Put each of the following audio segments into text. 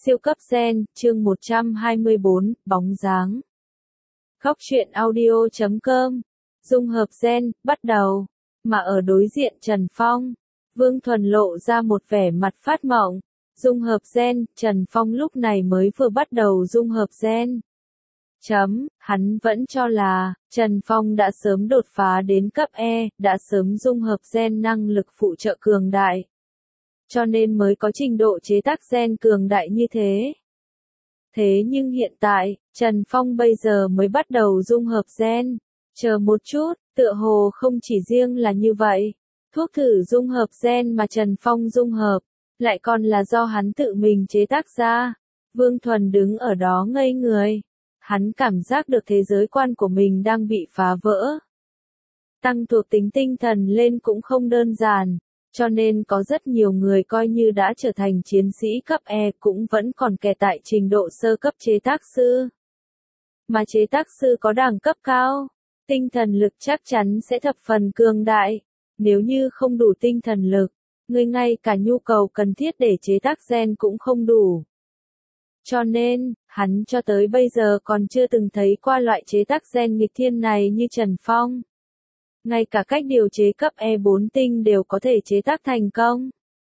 Siêu cấp gen, chương 124, bóng dáng. Góc truyện audio.com. Dung hợp gen, bắt đầu. Mà ở đối diện Trần Phong, Vương Thuần lộ ra một vẻ mặt phát mộng. Dung hợp gen, Trần Phong lúc này mới vừa bắt đầu dung hợp gen. Hắn vẫn cho là, Trần Phong đã sớm đột phá đến cấp E, đã sớm dung hợp gen năng lực phụ trợ cường đại. Cho nên mới có trình độ chế tác gen cường đại như thế. Thế nhưng hiện tại, Trần Phong bây giờ mới bắt đầu dung hợp gen. Chờ một chút, tựa hồ không chỉ riêng là như vậy. Thuốc thử dung hợp gen mà Trần Phong dung hợp, lại còn là do hắn tự mình chế tác ra. Vương Thuần đứng ở đó ngây người. Hắn cảm giác được thế giới quan của mình đang bị phá vỡ. Tăng thuộc tính tinh thần lên cũng không đơn giản. Cho nên có rất nhiều người coi như đã trở thành chiến sĩ cấp E cũng vẫn còn kẹt tại trình độ sơ cấp chế tác sư. Mà chế tác sư có đẳng cấp cao, tinh thần lực chắc chắn sẽ thập phần cường đại. Nếu như không đủ tinh thần lực, người ngay cả nhu cầu cần thiết để chế tác gen cũng không đủ. Cho nên, hắn cho tới bây giờ còn chưa từng thấy qua loại chế tác gen nghịch thiên này như Trần Phong. Ngay cả cách điều chế cấp E4 tinh đều có thể chế tác thành công.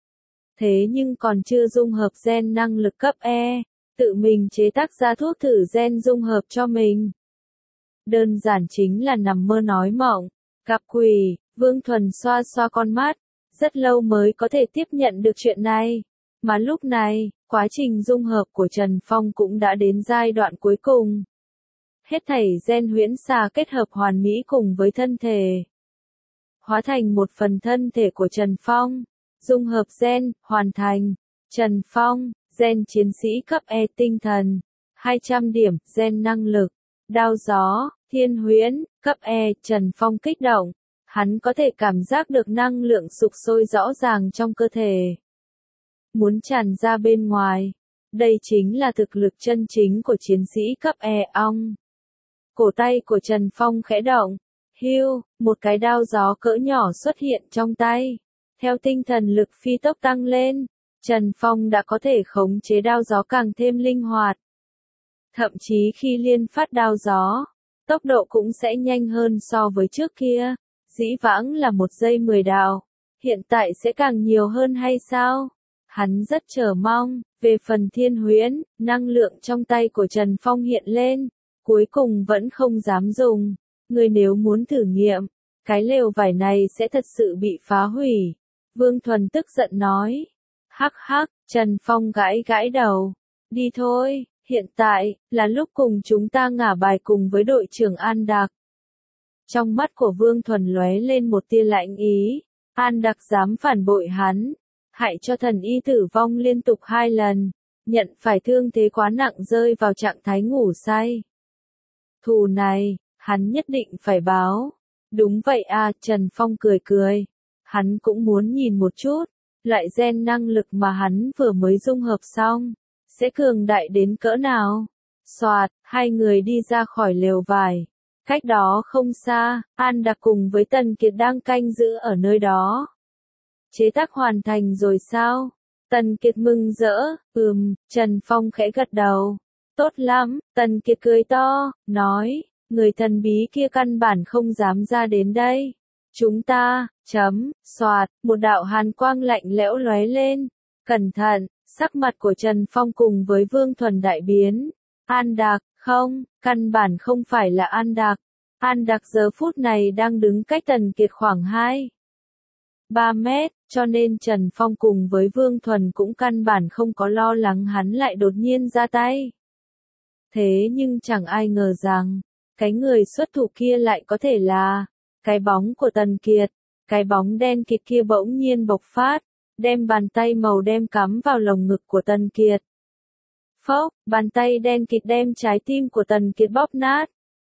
Thế nhưng còn chưa dung hợp gen năng lực cấp E, tự mình chế tác ra thuốc thử gen dung hợp cho mình. Đơn giản chính là nằm mơ nói mộng, gặp quỷ. Vương Thuần xoa xoa con mắt, rất lâu mới có thể tiếp nhận được chuyện này. Mà lúc này, quá trình dung hợp của Trần Phong cũng đã đến giai đoạn cuối cùng. Hết thảy gen huyễn xà kết hợp hoàn mỹ cùng với thân thể. Hóa thành một phần thân thể của Trần Phong. Dung hợp gen, hoàn thành. Trần Phong, gen chiến sĩ cấp E tinh thần. 200 điểm, gen năng lực. Đao gió, thiên huyễn, cấp E, Trần Phong kích động. Hắn có thể cảm giác được năng lượng sục sôi rõ ràng trong cơ thể. Muốn tràn ra bên ngoài. Đây chính là thực lực chân chính của chiến sĩ cấp E ong. Cổ tay của Trần Phong khẽ động. Hưu, một cái đao gió cỡ nhỏ xuất hiện trong tay. Theo tinh thần lực phi tốc tăng lên, Trần Phong đã có thể khống chế đao gió càng thêm linh hoạt. Thậm chí khi liên phát đao gió, tốc độ cũng sẽ nhanh hơn so với trước kia. Dĩ vãng là 1 giây 10 đao, hiện tại sẽ càng nhiều hơn hay sao? Hắn rất chờ mong. Về phần thiên huyễn, năng lượng trong tay của Trần Phong hiện lên. Cuối cùng vẫn không dám dùng. Người nếu muốn thử nghiệm, cái lều vải này sẽ thật sự bị phá hủy. Vương Thuần tức giận nói. Hắc hắc, Trần Phong gãi gãi đầu. Đi thôi, hiện tại, là lúc cùng chúng ta ngả bài cùng với đội trưởng An Đạc. Trong mắt của Vương Thuần lóe lên một tia lạnh ý. An Đạc dám phản bội hắn, hại cho thần y tử vong liên tục 2 lần. Nhận phải thương thế quá nặng rơi vào trạng thái ngủ say. Thù này, hắn nhất định phải báo. Đúng vậy à, Trần Phong cười cười. Hắn cũng muốn nhìn một chút, loại gen năng lực mà hắn vừa mới dung hợp xong, sẽ cường đại đến cỡ nào. Soạt, hai người đi ra khỏi lều vải. Cách đó không xa, An Đạc cùng với Tần Kiệt đang canh giữ ở nơi đó. Chế tác hoàn thành rồi sao? Tần Kiệt mừng rỡ, Trần Phong khẽ gật đầu. Tốt lắm, Tần Kiệt cười to, nói, người thần bí kia căn bản không dám ra đến đây. Chúng ta, soạt, một đạo hàn quang lạnh lẽo lóe lên. Cẩn thận, sắc mặt của Trần Phong cùng với Vương Thuần đại biến. An Đạc, không, căn bản không phải là An Đạc. An Đạc giờ phút này đang đứng cách Tần Kiệt khoảng 2-3 mét, cho nên Trần Phong cùng với Vương Thuần cũng căn bản không có lo lắng hắn lại đột nhiên ra tay. Thế nhưng chẳng ai ngờ rằng, cái người xuất thủ kia lại có thể là cái bóng của Tần Kiệt. Cái bóng đen kịt kia bỗng nhiên bộc phát, đem bàn tay màu đen cắm vào lồng ngực của Tần Kiệt. Phốc, bàn tay đen kịt đem trái tim của Tần Kiệt bóp nát.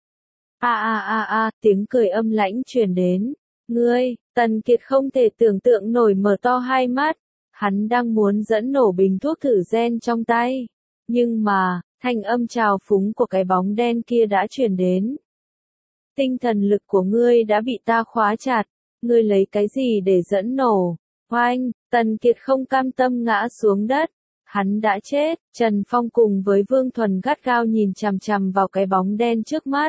Tiếng cười âm lãnh truyền đến. Ngươi, Tần Kiệt không thể tưởng tượng nổi mở to hai mắt. Hắn đang muốn dẫn nổ bình thuốc thử gen trong tay. Nhưng mà, thanh âm trào phúng của cái bóng đen kia đã truyền đến. Tinh thần lực của ngươi đã bị ta khóa chặt. Ngươi lấy cái gì để dẫn nổ? Oanh, Tần Kiệt không cam tâm ngã xuống đất. Hắn đã chết. Trần Phong cùng với Vương Thuần gắt gao nhìn chằm chằm vào cái bóng đen trước mắt.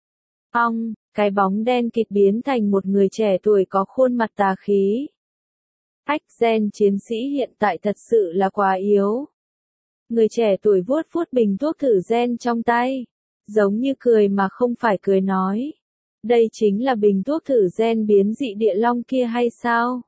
Ong, cái bóng đen kịt biến thành một người trẻ tuổi có khuôn mặt tà khí. Ách, gen chiến sĩ hiện tại thật sự là quá yếu. Người trẻ tuổi vuốt vuốt bình thuốc thử gen trong tay, giống như cười mà không phải cười nói. Đây chính là bình thuốc thử gen biến dị địa long kia hay sao?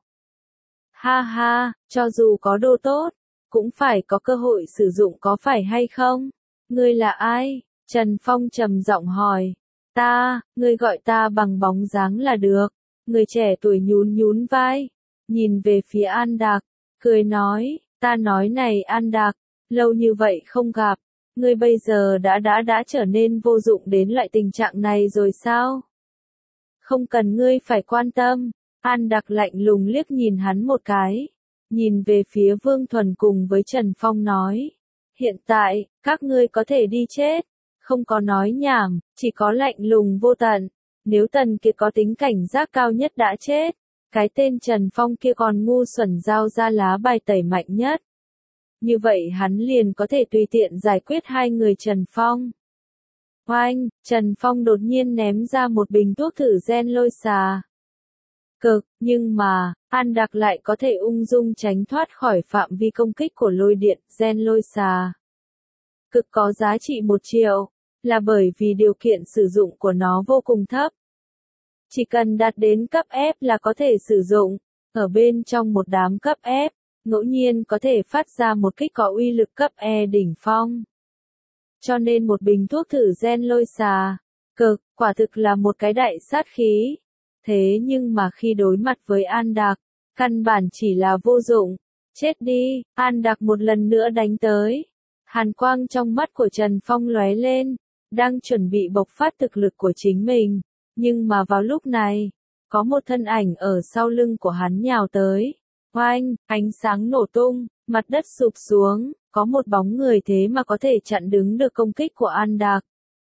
Ha ha, cho dù có đồ tốt, cũng phải có cơ hội sử dụng có phải hay không? Ngươi là ai? Trần Phong trầm giọng hỏi. Ngươi gọi ta bằng bóng dáng là được. Người trẻ tuổi nhún nhún vai, nhìn về phía An Đạc, cười nói, ta nói này An Đạc, lâu như vậy không gặp, ngươi bây giờ đã trở nên vô dụng đến loại tình trạng này rồi sao? Không cần ngươi phải quan tâm. An Đạc lạnh lùng liếc nhìn hắn một cái, nhìn về phía Vương Thuần cùng với Trần Phong nói, hiện tại, các ngươi có thể đi chết. Không có nói nhảm, chỉ có lạnh lùng vô tận. Nếu Tần Kiệt có tính cảnh giác cao nhất đã chết, cái tên Trần Phong kia còn ngu xuẩn giao ra lá bài tẩy mạnh nhất. Như vậy hắn liền có thể tùy tiện giải quyết hai người Trần Phong. Oanh, Trần Phong đột nhiên ném ra một bình thuốc thử gen lôi xà. Cực, nhưng mà, An Đạc lại có thể ung dung tránh thoát khỏi phạm vi công kích của lôi điện gen lôi xà. Cực có giá trị 1 triệu, là bởi vì điều kiện sử dụng của nó vô cùng thấp. Chỉ cần đạt đến cấp F là có thể sử dụng, ở bên trong một đám cấp F, ngẫu nhiên có thể phát ra một kích có uy lực cấp E đỉnh phong. Cho nên một bình thuốc thử gen lôi xà, cực, quả thực là một cái đại sát khí. Thế nhưng mà khi đối mặt với An Đạc, căn bản chỉ là vô dụng. Chết đi, An Đạc một lần nữa đánh tới. Hàn quang trong mắt của Trần Phong lóe lên, đang chuẩn bị bộc phát thực lực của chính mình. Nhưng mà vào lúc này, có một thân ảnh ở sau lưng của hắn nhào tới. Oanh, ánh sáng nổ tung, mặt đất sụp xuống, có một bóng người thế mà có thể chặn đứng được công kích của An Đạc.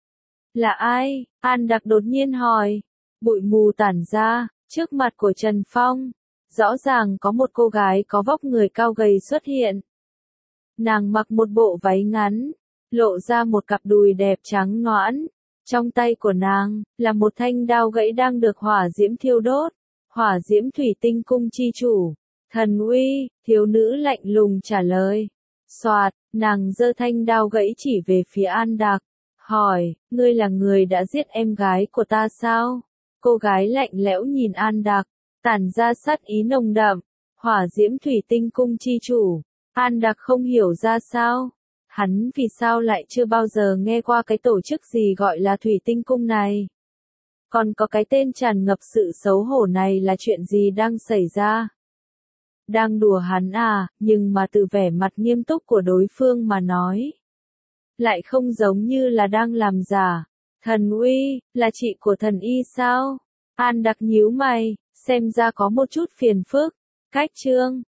Là ai? An Đạc đột nhiên hỏi. Bụi mù tản ra, trước mặt của Trần Phong, rõ ràng có một cô gái có vóc người cao gầy xuất hiện. Nàng mặc một bộ váy ngắn, lộ ra một cặp đùi đẹp trắng nõn. Trong tay của nàng, là một thanh đao gãy đang được hỏa diễm thiêu đốt. Hỏa diễm thủy tinh cung chi chủ. Thần uy, thiếu nữ lạnh lùng trả lời. Soạt, nàng giơ thanh đao gãy chỉ về phía An Đạc. Hỏi, ngươi là người đã giết em gái của ta sao? Cô gái lạnh lẽo nhìn An Đạc, tản ra sát ý nồng đậm. Hỏa diễm thủy tinh cung chi chủ. An Đạc không hiểu ra sao. Hắn vì sao lại chưa bao giờ nghe qua cái tổ chức gì gọi là thủy tinh cung này. Còn có cái tên tràn ngập sự xấu hổ này là chuyện gì đang xảy ra? Đang đùa hắn à, nhưng mà từ vẻ mặt nghiêm túc của đối phương mà nói. Lại không giống như là đang làm giả. Thần uy, là chị của thần y sao? An Đạc nhíu mày, xem ra có một chút phiền phức. Cách chương